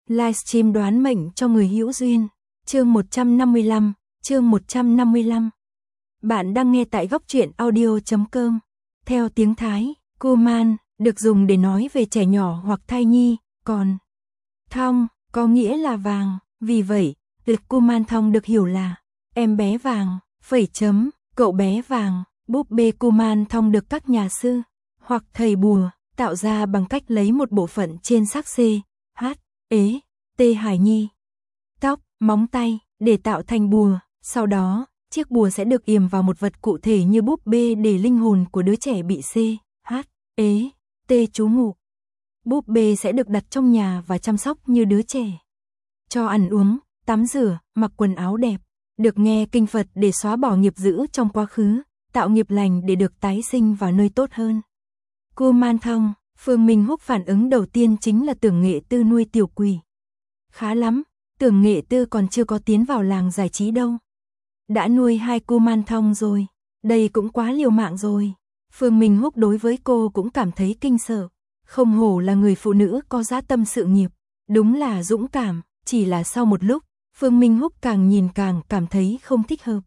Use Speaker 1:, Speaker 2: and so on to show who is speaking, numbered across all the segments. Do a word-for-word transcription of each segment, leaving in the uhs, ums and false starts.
Speaker 1: Livestream đoán mệnh cho người hữu duyên. Chương một trăm năm mươi lăm, chương một trăm năm mươi lăm. Bạn đang nghe tại góc truyện audio chấm com. Theo tiếng Thái, Kuman được dùng để nói về trẻ nhỏ hoặc thai nhi, còn Thong có nghĩa là vàng, vì vậy, từ Kuman Thong được hiểu là em bé vàng, phẩy chấm, cậu bé vàng. Búp bê Kuman Thong được các nhà sư hoặc thầy bùa tạo ra bằng cách lấy một bộ phận trên xác C, H, ế, T hài nhi, tóc, móng tay để tạo thành bùa. Sau đó, chiếc bùa sẽ được yểm vào một vật cụ thể như búp bê để linh hồn của đứa trẻ bị C, H, ế, T trú ngụ. Búp bê sẽ được đặt trong nhà và chăm sóc như đứa trẻ. Cho ăn uống, tắm rửa, mặc quần áo đẹp, được nghe kinh Phật để xóa bỏ nghiệp dữ trong quá khứ, tạo nghiệp lành để được tái sinh vào nơi tốt hơn. Kuman Thong, Phương Minh Húc phản ứng đầu tiên chính là Tưởng Nghệ Tư nuôi tiểu quỷ. Khá lắm, Tưởng Nghệ Tư còn chưa có tiến vào làng giải trí đâu. Đã nuôi hai Kuman Thong rồi, đây cũng quá liều mạng rồi. Phương Minh Húc đối với cô cũng cảm thấy kinh sợ. Không hổ là người phụ nữ có dã tâm sự nghiệp, đúng là dũng cảm, chỉ là sau một lúc, Phương Minh Húc càng nhìn càng cảm thấy không thích hợp.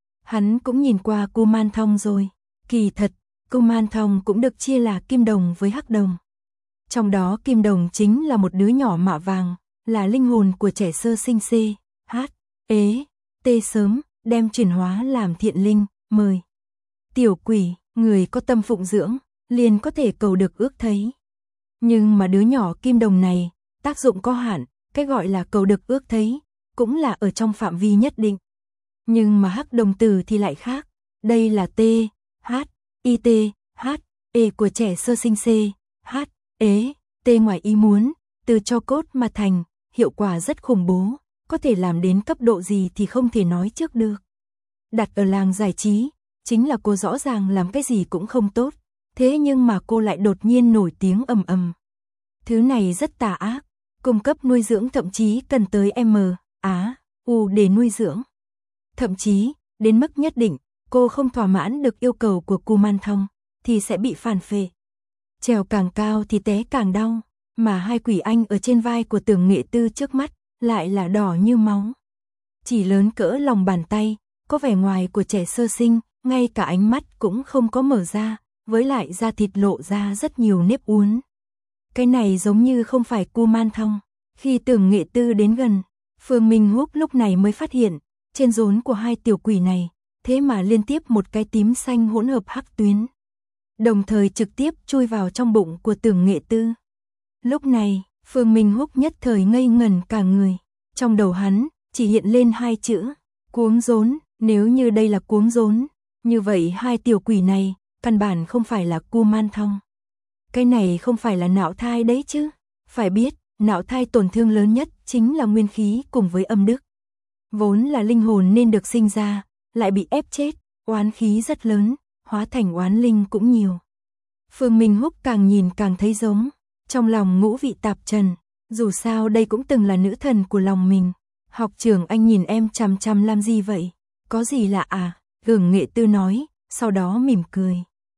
Speaker 1: Hắn cũng nhìn qua Kuman Thong rồi, kỳ thật, Kuman Thong cũng được chia là kim đồng với hắc đồng. Trong đó kim đồng chính là một đứa nhỏ mạ vàng, là linh hồn của trẻ sơ sinh C, H, ế, T sớm, đem chuyển hóa làm thiện linh, mời. Tiểu quỷ, người có tâm phụng dưỡng, liền có thể cầu được ước thấy. Nhưng mà đứa nhỏ kim đồng này, tác dụng có hạn, cái gọi là cầu được ước thấy, cũng là ở trong phạm vi nhất định. Nhưng mà hắc đồng tử thì lại khác, đây là T, H, I T, H, E của trẻ sơ sinh C, H, ế, T ngoài ý muốn, từ cho cốt mà thành, hiệu quả rất khủng bố, có thể làm đến cấp độ gì thì không thể nói trước được. Đặt ở làng giải trí, chính là cô rõ ràng làm cái gì cũng không tốt, thế nhưng mà cô lại đột nhiên nổi tiếng ầm ầm. Thứ này rất tà ác, cung cấp nuôi dưỡng thậm chí cần tới M, Á, U để nuôi dưỡng. Thậm chí, đến mức nhất định, cô không thỏa mãn được yêu cầu của Kuman Thong, thì sẽ bị phản phệ. Trèo càng cao thì té càng đau, mà hai quỷ anh ở trên vai của Tưởng Nghệ Tư trước mắt, lại là đỏ như máu. Chỉ lớn cỡ lòng bàn tay, có vẻ ngoài của trẻ sơ sinh, ngay cả ánh mắt cũng không có mở ra, với lại da thịt lộ ra rất nhiều nếp uốn. Cái này giống như không phải Kuman Thong. Khi Tưởng Nghệ Tư đến gần, Phương Minh Húc lúc này mới phát hiện, trên rốn của hai tiểu quỷ này, thế mà liên tiếp một cái tím xanh hỗn hợp hắc tuyến. Đồng thời trực tiếp chui vào trong bụng của Tưởng Nghệ Tư. Lúc này, Phương Minh Húc nhất thời ngây ngẩn cả người. Trong đầu hắn, chỉ hiện lên hai chữ, cuống rốn. Nếu như đây là cuống rốn, như vậy hai tiểu quỷ này, căn bản không phải là Kuman Thong. Cái này không phải là nạo thai đấy chứ. Phải biết, nạo thai tổn thương lớn nhất chính là nguyên khí cùng với âm đức. Vốn là linh hồn nên được sinh ra, lại bị ép chết, oán khí rất lớn, hóa thành oán linh cũng nhiều. Phương Minh Húc càng nhìn càng thấy giống, trong lòng ngũ vị tạp trần, dù sao đây cũng từng là nữ thần của lòng mình. Học trưởng anh nhìn em chằm chằm làm gì vậy? Có gì lạ à? Tưởng Nghệ Tư nói, sau đó mỉm cười.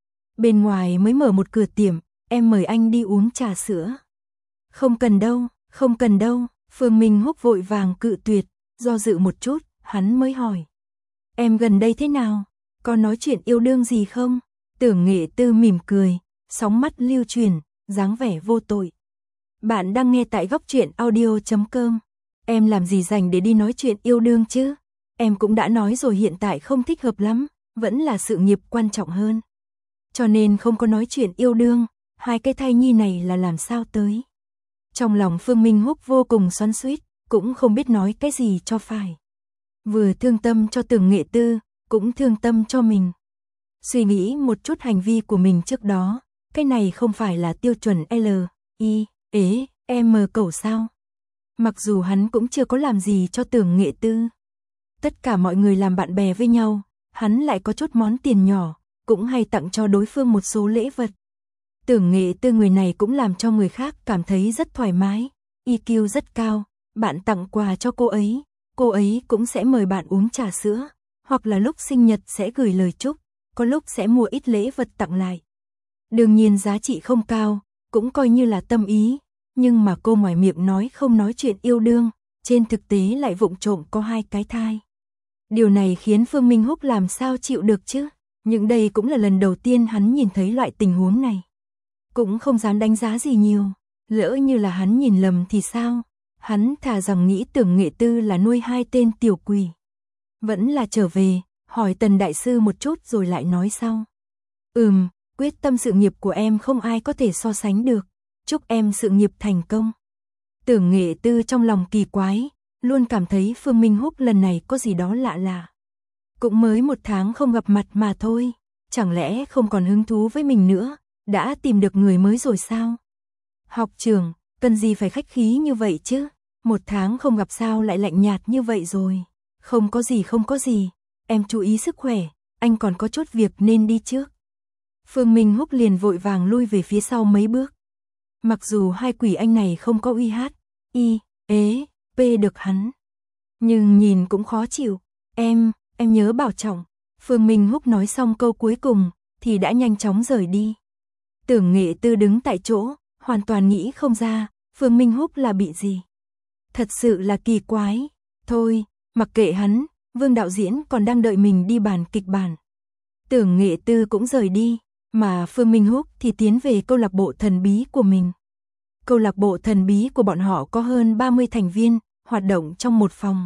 Speaker 1: Bên ngoài mới mở một cửa tiệm, em mời anh đi uống trà sữa. Không cần đâu, không cần đâu, Phương Minh Húc vội vàng cự tuyệt, do dự một chút, hắn mới hỏi. Em gần đây thế nào? Có nói chuyện yêu đương gì không? Tưởng Nghệ Tư mỉm cười, sóng mắt lưu truyền, dáng vẻ vô tội. Bạn đang nghe tại góc truyện audio chấm com. Em làm gì dành để đi nói chuyện yêu đương chứ? Em cũng đã nói rồi hiện tại không thích hợp lắm, vẫn là sự nghiệp quan trọng hơn. Cho nên không có nói chuyện yêu đương, hai cái thai nhi này là làm sao tới. Trong lòng Phương Minh Húc vô cùng xoắn xuýt, cũng không biết nói cái gì cho phải. Vừa thương tâm cho Tưởng Nghệ Tư, cũng thương tâm cho mình. Suy nghĩ một chút hành vi của mình trước đó, cái này không phải là tiêu chuẩn L, I, ế, M cẩu sao. Mặc dù hắn cũng chưa có làm gì cho Tưởng Nghệ Tư. Tất cả mọi người làm bạn bè với nhau, hắn lại có chút món tiền nhỏ, cũng hay tặng cho đối phương một số lễ vật. Tưởng Nghệ Tư người này cũng làm cho người khác cảm thấy rất thoải mái, i kiu rất cao, bạn tặng quà cho cô ấy, cô ấy cũng sẽ mời bạn uống trà sữa, hoặc là lúc sinh nhật sẽ gửi lời chúc, có lúc sẽ mua ít lễ vật tặng lại. Đương nhiên giá trị không cao, cũng coi như là tâm ý, nhưng mà cô ngoài miệng nói không nói chuyện yêu đương, trên thực tế lại vụng trộm có hai cái thai. Điều này khiến Phương Minh Húc làm sao chịu được chứ, nhưng đây cũng là lần đầu tiên hắn nhìn thấy loại tình huống này. Cũng không dám đánh giá gì nhiều, lỡ như là hắn nhìn lầm thì sao, hắn thà rằng nghĩ Tưởng Nghệ Tư là nuôi hai tên tiểu quỷ. Vẫn là trở về, hỏi Tần Đại Sư một chút rồi lại nói sau. Ừm, quyết tâm sự nghiệp của em không ai có thể so sánh được, chúc em sự nghiệp thành công. Tưởng Nghệ Tư trong lòng kỳ quái, luôn cảm thấy Phương Minh Húc lần này có gì đó lạ lạ. Cũng mới một tháng không gặp mặt mà thôi, chẳng lẽ không còn hứng thú với mình nữa, đã tìm được người mới rồi sao? Học trưởng, cần gì phải khách khí như vậy chứ, một tháng không gặp sao lại lạnh nhạt như vậy rồi. Không có gì không có gì, em chú ý sức khỏe, anh còn có chút việc nên đi trước. Phương Minh Húc liền vội vàng lui về phía sau mấy bước. Mặc dù hai quỷ anh này không có uy hát, y, ế, p được hắn, nhưng nhìn cũng khó chịu. Em, em nhớ bảo trọng. Phương Minh Húc nói xong câu cuối cùng, thì đã nhanh chóng rời đi. Tưởng Nghệ Tư đứng tại chỗ, hoàn toàn nghĩ không ra, Phương Minh Húc là bị gì. Thật sự là kỳ quái. Thôi, mặc kệ hắn, Vương đạo diễn còn đang đợi mình đi bàn kịch bản. Tưởng Nghệ Tư cũng rời đi, mà Phương Minh Húc thì tiến về câu lạc bộ thần bí của mình. Câu lạc bộ thần bí của bọn họ có hơn ba mươi thành viên, hoạt động trong một phòng.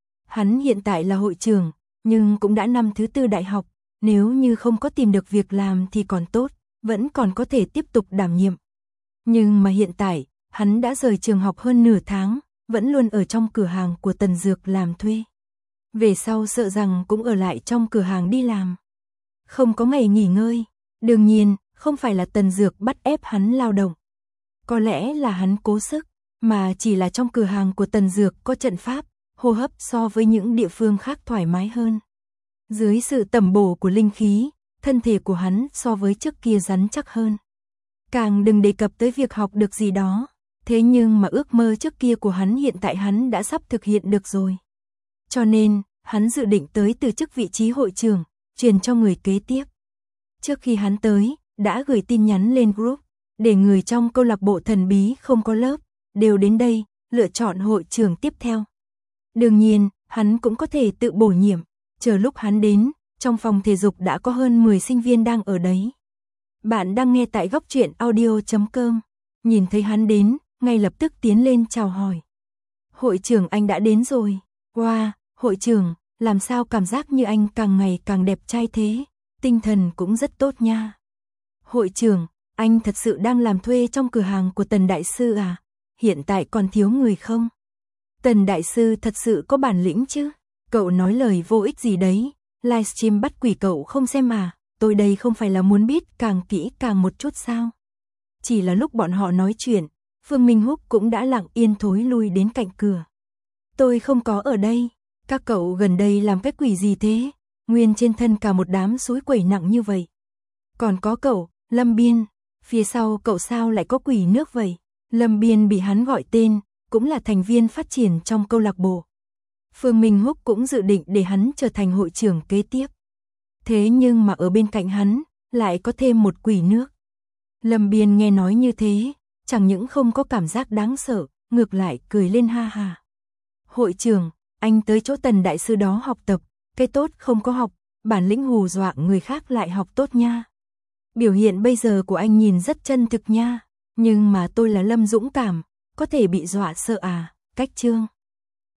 Speaker 1: Hắn hiện tại là hội trưởng, nhưng cũng đã năm thứ tư đại học, nếu như không có tìm được việc làm thì còn tốt, vẫn còn có thể tiếp tục đảm nhiệm. Nhưng mà hiện tại, hắn đã rời trường học hơn nửa tháng, vẫn luôn ở trong cửa hàng của Tần Dược làm thuê. Về sau sợ rằng cũng ở lại trong cửa hàng đi làm. Không có ngày nghỉ ngơi, đương nhiên, không phải là Tần Dược bắt ép hắn lao động. Có lẽ là hắn cố sức, mà chỉ là trong cửa hàng của Tần Dược có trận pháp, hô hấp so với những địa phương khác thoải mái hơn. Dưới sự tẩm bổ của linh khí, thân thể của hắn so với trước kia rắn chắc hơn. Càng đừng đề cập tới việc học được gì đó, thế nhưng mà ước mơ trước kia của hắn hiện tại hắn đã sắp thực hiện được rồi. Cho nên, hắn dự định tới từ chức vị trí hội trưởng, truyền cho người kế tiếp. Trước khi hắn tới, đã gửi tin nhắn lên group, để người trong câu lạc bộ thần bí không có lớp, đều đến đây, lựa chọn hội trưởng tiếp theo. Đương nhiên, hắn cũng có thể tự bổ nhiệm, chờ lúc hắn đến, trong phòng thể dục đã có hơn mười sinh viên đang ở đấy. Bạn đang nghe tại góc truyện audio chấm com, nhìn thấy hắn đến, ngay lập tức tiến lên chào hỏi. Hội trưởng anh đã đến rồi, wow, hội trưởng, làm sao cảm giác như anh càng ngày càng đẹp trai thế, tinh thần cũng rất tốt nha. Hội trưởng, anh thật sự đang làm thuê trong cửa hàng của Tần Đại Sư à, hiện tại còn thiếu người không? Tần Đại Sư thật sự có bản lĩnh chứ, cậu nói lời vô ích gì đấy, livestream bắt quỷ cậu không xem à, tôi đây không phải là muốn biết càng kỹ càng một chút sao? Chỉ là lúc bọn họ nói chuyện, Phương Minh Húc cũng đã lặng yên thối lui đến cạnh cửa. Tôi không có ở đây, các cậu gần đây làm cái quỷ gì thế, nguyên trên thân cả một đám suối quẩy nặng như vậy. Còn có cậu, Lâm Biên, phía sau cậu sao lại có quỷ nước vậy? Lâm Biên bị hắn gọi tên, cũng là thành viên phát triển trong câu lạc bộ. Phương Minh Húc cũng dự định để hắn trở thành hội trưởng kế tiếp. Thế nhưng mà ở bên cạnh hắn, lại có thêm một quỷ nước. Lâm Biên nghe nói như thế, chẳng những không có cảm giác đáng sợ, ngược lại cười lên ha ha. Hội trưởng, anh tới chỗ Tần Đại Sư đó học tập, cái tốt không có học, bản lĩnh hù dọa người khác lại học tốt nha. Biểu hiện bây giờ của anh nhìn rất chân thực nha, nhưng mà tôi là Lâm Dũng Cảm, có thể bị dọa sợ à, cách chương.